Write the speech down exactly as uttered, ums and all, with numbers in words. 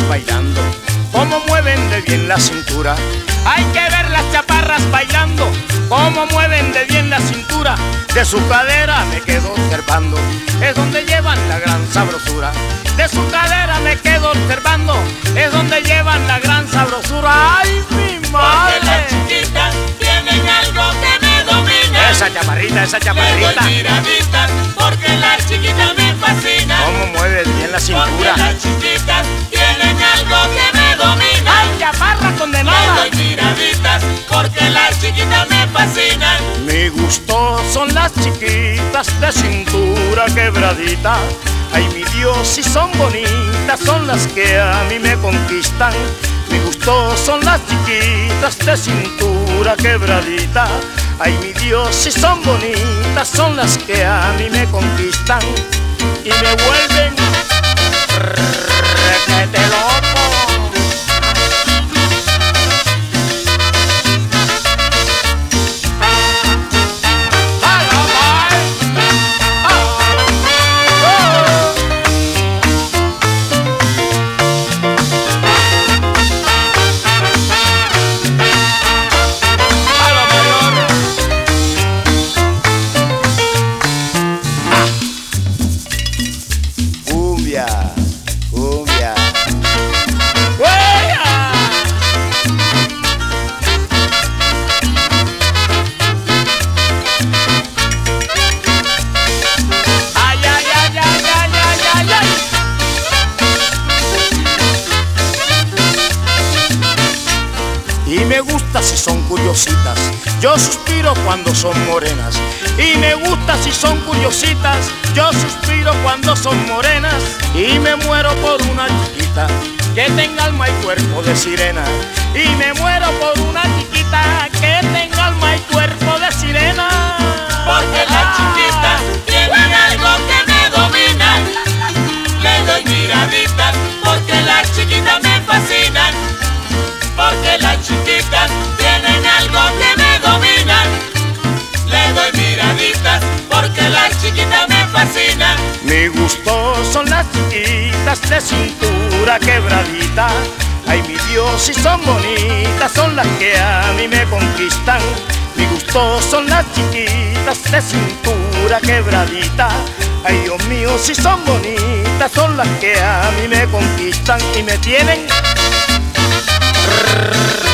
bailando, cómo mueven de bien la cintura. Hay que ver las chaparras bailando, cómo mueven de bien la cintura. De su cadera me quedo observando, es donde llevan la gran sabrosura. De su cadera me quedo observando, es donde llevan la gran sabrosura. ¡Ay, mi madre! Porque las chiquitas tienen algo que me domina. Esa chaparrita, esa chaparrita. Le doy miraditas porque las chiquitas me fascinan. Cómo mueve bien la cintura. Porque las chiquitas tienen algo que me domina. ¡Ay, chaparra condenada! Le doy miraditas porque las chiquitas me fascinan. Mi gusto son las chiquitas de cintura quebradita. Ay, mi Dios, si son bonitas, son las que a mí me conquistan. Mi gusto son las chiquitas de cintura quebradita. Ay, mi Dios, si son bonitas, son las que a mí me conquistan y me vuelven requete loco. Cumbia. Ay, ay, ay, ay, ay, ay, ay, ay. Y me gusta si son curiositas, yo suspiro cuando son morenas. Y me gusta si son curiositas, yo suspiro cuando son morenas. Y me muero por una chiquita que tenga alma y cuerpo de sirena. Y me muero por una chiquita que tenga alma y cuerpo de sirena. Porque las chiquitas tienen algo que me domina. Le doy miraditas porque las chiquitas me fascinan. Porque las chiquitas tienen algo que me domina. Le doy miraditas porque las chiquitas me fascinan. Mi gusto son las chiquitas de cintura quebradita. Ay, mi Dios, si son bonitas, son las que a mí me conquistan. Mi gusto son las chiquitas de cintura quebradita. Ay, Dios mío, si son bonitas, son las que a mí me conquistan y me tienen